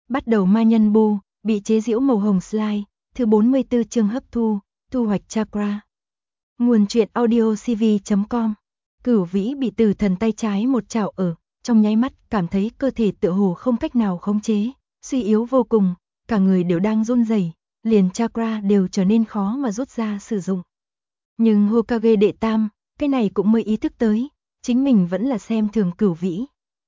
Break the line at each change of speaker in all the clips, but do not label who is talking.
Bắt đầu ma nhân bu, bị chế giễu màu hồng slide, thứ 44 chương hấp thu, thu hoạch chakra. Nguồn truyện audio cv.com. Cửu Vĩ bị Tử Thần tay trái một chảo ở, trong nháy mắt cảm thấy cơ thể tựa hồ không cách nào khống chế, suy yếu vô cùng, cả người đều đang run rẩy, liền chakra đều trở nên khó mà rút ra sử dụng. Nhưng Hokage đệ tam, cái này cũng mới ý thức tới, chính mình vẫn là xem thường Cửu Vĩ.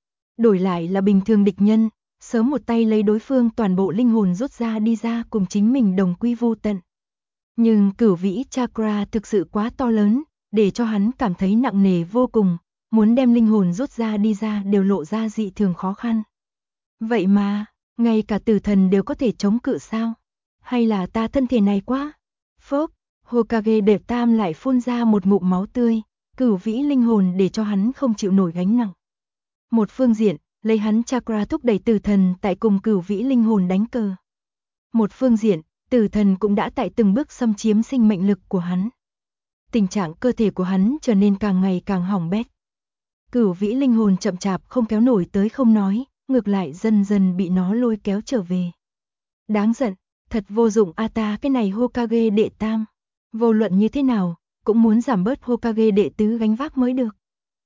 Đổi lại là bình thường địch nhân, sớm một tay lấy đối phương toàn bộ linh hồn rút ra đi ra cùng chính mình đồng quy vu tận. Nhưng Cửu Vĩ chakra thực sự quá to lớn, để cho hắn cảm thấy nặng nề vô cùng, muốn đem linh hồn rút ra đi ra đều lộ ra dị thường khó khăn. Vậy mà, ngay cả Tử Thần đều có thể chống cự sao? Hay là ta thân thể này quá? Phốc, Hokage đệ tam lại phun ra một ngụm máu tươi, Cửu Vĩ linh hồn để cho hắn không chịu nổi gánh nặng. Một phương diện, lấy hắn chakra thúc đẩy Tử Thần tại cùng Cửu Vĩ linh hồn đánh cờ. Một phương diện, Tử Thần cũng đã tại từng bước xâm chiếm sinh mệnh lực của hắn. Tình trạng cơ thể của hắn trở nên càng ngày càng hỏng bét. Cửu Vĩ linh hồn chậm chạp không kéo nổi tới không nói, ngược lại dần dần bị nó lôi kéo trở về. Đáng giận, thật vô dụng a ta cái này Hokage đệ tam. Vô luận như thế nào, cũng muốn giảm bớt Hokage đệ tứ gánh vác mới được.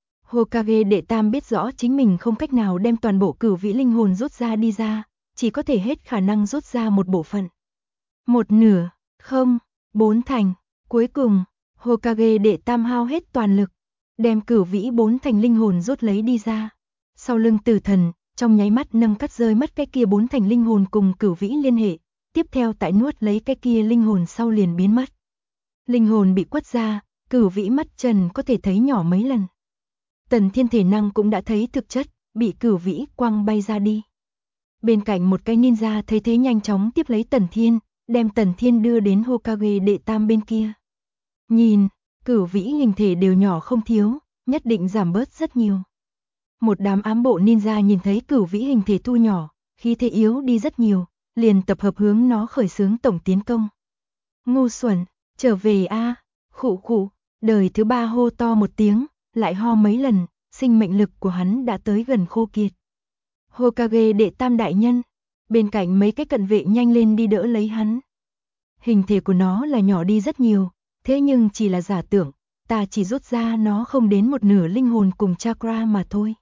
Hokage đệ tam biết rõ chính mình không cách nào đem toàn bộ Cửu Vĩ linh hồn rút ra đi ra, chỉ có thể hết khả năng rút ra một bộ phận. Một nửa, không, 4 thành, cuối cùng, Hokage đệ tam hao hết toàn lực, đem Cửu Vĩ 4 thành linh hồn rút lấy đi ra. Sau lưng Tử Thần, trong nháy mắt nâng cắt rơi mất cái kia 4 thành linh hồn cùng Cửu Vĩ liên hệ, tiếp theo tại nuốt lấy cái kia linh hồn sau liền biến mất. Linh hồn bị quất ra, Cửu Vĩ mắt trần có thể thấy nhỏ mấy lần. Tần Thiên thể năng cũng đã thấy thực chất, bị Cửu Vĩ quăng bay ra đi. Bên cạnh một cái ninja thấy thế nhanh chóng tiếp lấy Tần Thiên, đem Tần Thiên đưa đến Hokage đệ tam bên kia. Nhìn, Cửu Vĩ hình thể đều nhỏ không thiếu, nhất định giảm bớt rất nhiều. Một đám ám bộ ninja nhìn thấy Cửu Vĩ hình thể thu nhỏ, khí thế yếu đi rất nhiều, liền tập hợp hướng nó khởi xướng tổng tiến công. Ngu xuẩn, trở về a, khụ khụ, đời thứ ba hô to một tiếng, lại ho mấy lần, sinh mệnh lực của hắn đã tới gần khô kiệt. Hokage đệ tam đại nhân, bên cạnh mấy cái cận vệ nhanh lên đi đỡ lấy hắn. Hình thể của nó là nhỏ đi rất nhiều, thế nhưng chỉ là giả tưởng, ta chỉ rút ra nó không đến một nửa linh hồn cùng chakra mà thôi.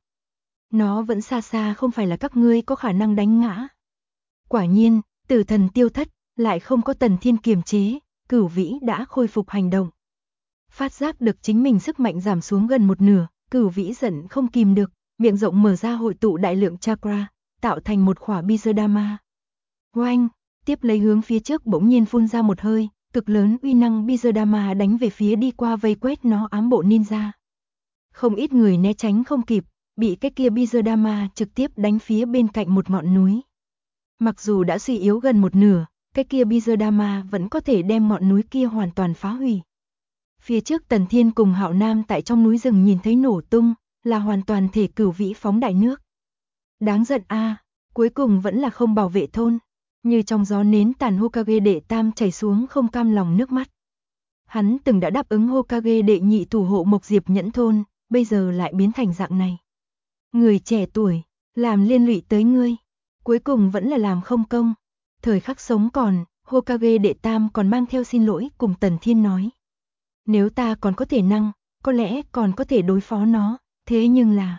Nó vẫn xa xa không phải là các ngươi có khả năng đánh ngã. Quả nhiên, Tử Thần tiêu thất, lại không có Tần Thiên kiềm chế, Cửu Vĩ đã khôi phục hành động. Phát giác được chính mình sức mạnh giảm xuống gần một nửa, Cửu Vĩ giận không kìm được, miệng rộng mở ra hội tụ đại lượng chakra, tạo thành một khỏa Bizudama. Oanh, tiếp lấy hướng phía trước bỗng nhiên phun ra một hơi, cực lớn uy năng Bizudama đánh về phía đi qua vây quét nó ám bộ ninja. Không ít người né tránh không kịp, bị cái kia Bizudama trực tiếp đánh phía bên cạnh một ngọn núi. Mặc dù đã suy yếu gần một nửa, cái kia Bizudama vẫn có thể đem ngọn núi kia hoàn toàn phá hủy. Phía trước Tần Thiên cùng Hạo Nam tại trong núi rừng nhìn thấy nổ tung, là hoàn toàn thể Cửu Vĩ phóng đại nước. Đáng giận a, cuối cùng vẫn là không bảo vệ thôn. Như trong gió nến tàn Hokage đệ tam chảy xuống không cam lòng nước mắt. Hắn từng đã đáp ứng Hokage đệ nhị thủ hộ Mộc Diệp Nhẫn thôn, bây giờ lại biến thành dạng này. Người trẻ tuổi, làm liên lụy tới ngươi, cuối cùng vẫn là làm không công. Thời khắc sống còn, Hokage đệ tam còn mang theo xin lỗi cùng Tần Thiên nói. Nếu ta còn có thể năng, có lẽ còn có thể đối phó nó, thế nhưng là...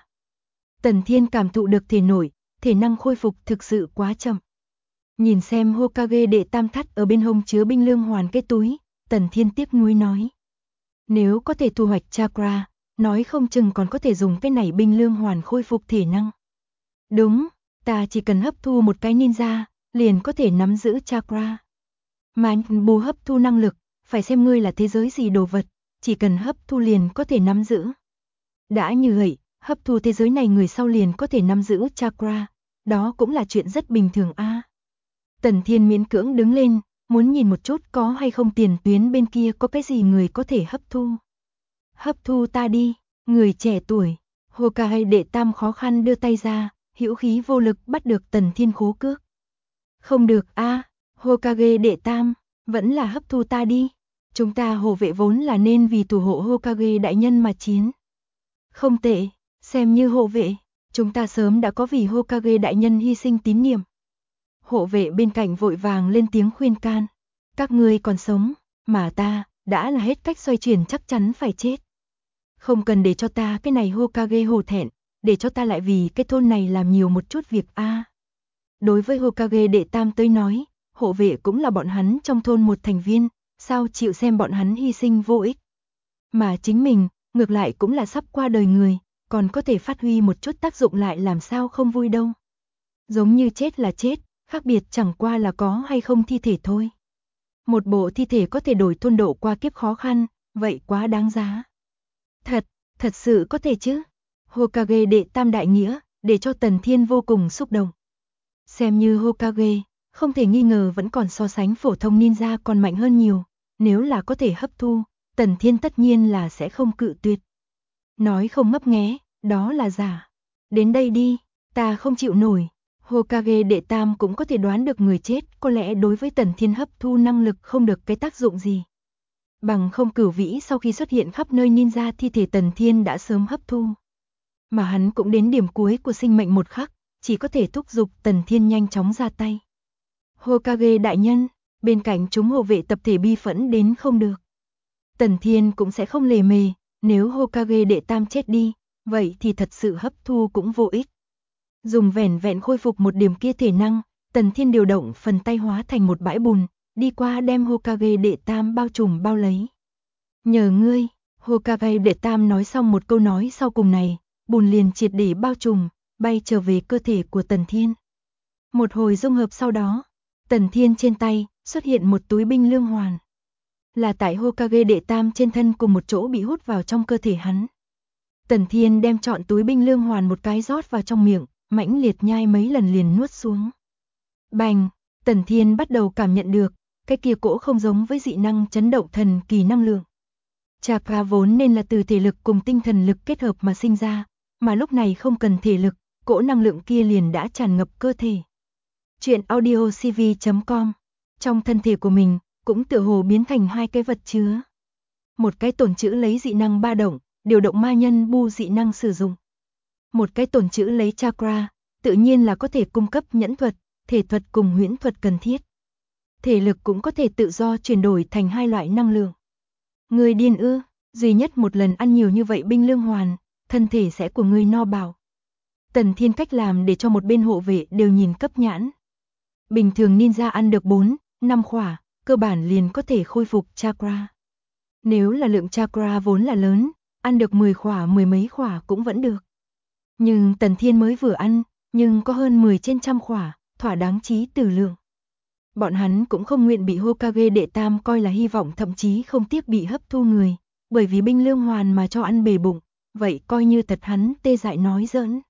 Tần Thiên cảm thụ được thể năng khôi phục thực sự quá chậm. Nhìn xem Hokage đệ tam thắt ở bên hông chứa binh lương hoàn cái túi, Tần Thiên tiếc nuối nói. Nếu có thể thu hoạch chakra, nói không chừng còn có thể dùng cái này binh lương hoàn khôi phục thể năng. Đúng, ta chỉ cần hấp thu một cái ninja, liền có thể nắm giữ chakra. Mà bù hấp thu năng lực, phải xem ngươi là thế giới gì đồ vật, chỉ cần hấp thu liền có thể nắm giữ. Đã như vậy, hấp thu thế giới này người sau liền có thể nắm giữ chakra, đó cũng là chuyện rất bình thường a. Tần Thiên miễn cưỡng đứng lên, muốn nhìn một chút có hay không tiền tuyến bên kia có cái gì người có thể hấp thu. Hấp thu ta đi, người trẻ tuổi. Hokage đệ tam khó khăn đưa tay ra, hữu khí vô lực bắt được Tần Thiên khố cước. Không được a, Hokage đệ tam, vẫn là hấp thu ta đi. Chúng ta hộ vệ vốn là nên vì thủ hộ Hokage đại nhân mà chiến. Không tệ, xem như hộ vệ, chúng ta sớm đã có vì Hokage đại nhân hy sinh tín niệm. Hộ vệ bên cạnh vội vàng lên tiếng khuyên can. Các ngươi còn sống, mà ta, đã là hết cách xoay chuyển chắc chắn phải chết. Không cần để cho ta cái này Hokage hổ thẹn, để cho ta lại vì cái thôn này làm nhiều một chút việc a. Đối với Hokage đệ tam tới nói, hộ vệ cũng là bọn hắn trong thôn một thành viên, sao chịu xem bọn hắn hy sinh vô ích. Mà chính mình, ngược lại cũng là sắp qua đời người, còn có thể phát huy một chút tác dụng lại làm sao không vui đâu. Giống như chết là chết, khác biệt chẳng qua là có hay không thi thể thôi. Một bộ thi thể có thể đổi thôn độ qua kiếp khó khăn, vậy quá đáng giá. Thật sự có thể chứ. Hokage đệ tam đại nghĩa, để cho Tần Thiên vô cùng xúc động. Xem như Hokage, không thể nghi ngờ vẫn còn so sánh phổ thông ninja còn mạnh hơn nhiều. Nếu là có thể hấp thu, Tần Thiên tất nhiên là sẽ không cự tuyệt. Nói không ngấp nghé, đó là giả. Đến đây đi, ta không chịu nổi. Hokage đệ tam cũng có thể đoán được người chết có lẽ đối với Tần Thiên hấp thu năng lực không được cái tác dụng gì. Bằng không Cửu Vĩ sau khi xuất hiện khắp nơi ninja thi thể Tần Thiên đã sớm hấp thu. Mà hắn cũng đến điểm cuối của sinh mệnh một khắc, chỉ có thể thúc giục Tần Thiên nhanh chóng ra tay. Hokage đại nhân, bên cạnh chúng hộ vệ tập thể bi phẫn đến không được. Tần Thiên cũng sẽ không lề mề, nếu Hokage đệ tam chết đi, vậy thì thật sự hấp thu cũng vô ích. Dùng vẻn vẹn khôi phục một điểm kia thể năng, Tần Thiên điều động phần tay hóa thành một bãi bùn, đi qua đem Hokage đệ tam bao trùm bao lấy. Nhờ ngươi, Hokage đệ tam nói xong một câu nói sau cùng này, bùn liền triệt để bao trùm, bay trở về cơ thể của Tần Thiên. Một hồi dung hợp sau đó, Tần Thiên trên tay xuất hiện một túi binh lương hoàn. Là tại Hokage đệ tam trên thân cùng một chỗ bị hút vào trong cơ thể hắn. Tần Thiên đem trọn túi binh lương hoàn một cái rót vào trong miệng, mãnh liệt nhai mấy lần liền nuốt xuống. Bành, Tần Thiên bắt đầu cảm nhận được, cái kia cỗ không giống với dị năng chấn động thần kỳ năng lượng. Chakra vốn nên là từ thể lực cùng tinh thần lực kết hợp mà sinh ra, mà lúc này không cần thể lực, cỗ năng lượng kia liền đã tràn ngập cơ thể. Chuyện audiocv.com. Trong thân thể của mình, cũng tựa hồ biến thành hai cái vật chứa. Một cái tổn trữ lấy dị năng ba động, điều động ma nhân bu dị năng sử dụng. Một cái tổn trữ lấy chakra, tự nhiên là có thể cung cấp nhẫn thuật, thể thuật cùng huyễn thuật cần thiết. Thể lực cũng có thể tự do chuyển đổi thành hai loại năng lượng. Người điên ư, duy nhất một lần ăn nhiều như vậy binh lương hoàn, thân thể sẽ của người no bạo. Tần Thiên cách làm để cho một bên hộ vệ đều nhìn cấp nhãn. Bình thường ninja ăn được 4, 5 khỏa, cơ bản liền có thể khôi phục chakra. Nếu là lượng chakra vốn là lớn, ăn được 10 khỏa mười mấy khỏa cũng vẫn được. Nhưng Tần Thiên mới vừa ăn, nhưng có hơn 10 trên trăm khỏa, thỏa đáng trí tử lượng. Bọn hắn cũng không nguyện bị Hokage đệ tam coi là hy vọng thậm chí không tiếc bị hấp thu người, bởi vì binh lương hoàn mà cho ăn bề bụng, vậy coi như thật hắn tê dại nói giỡn.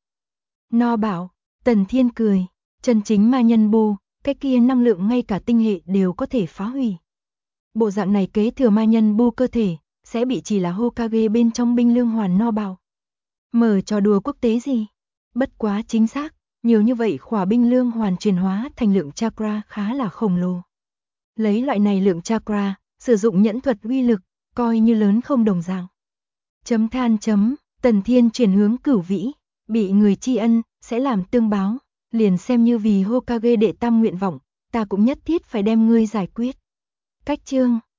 No bảo, Tần Thiên cười, chân chính ma nhân bu, cái kia năng lượng ngay cả tinh hệ đều có thể phá hủy. Bộ dạng này kế thừa ma nhân bu cơ thể, sẽ bị chỉ là Hokage bên trong binh lương hoàn no bạo. Mở trò đùa quốc tế gì? Bất quá chính xác, nhiều như vậy khỏa binh lương hoàn chuyển hóa thành lượng chakra khá là khổng lồ. Lấy loại này lượng chakra, sử dụng nhẫn thuật uy lực, coi như lớn không đồng dạng. Tần Thiên chuyển hướng Cửu Vĩ, bị người tri ân, sẽ làm tương báo, liền xem như vì Hokage đệ tam nguyện vọng, ta cũng nhất thiết phải đem ngươi giải quyết. Cách chương